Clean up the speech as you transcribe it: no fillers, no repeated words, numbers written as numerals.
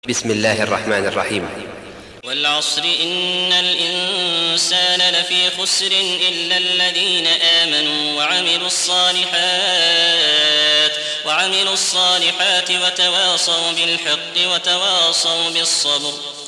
بسم الله الرحمن الرحيم. والعصر إن الإنسان لفي خسر إلا الذين آمنوا وعملوا الصالحات وتواصوا بالحق وتواصوا بالصبر.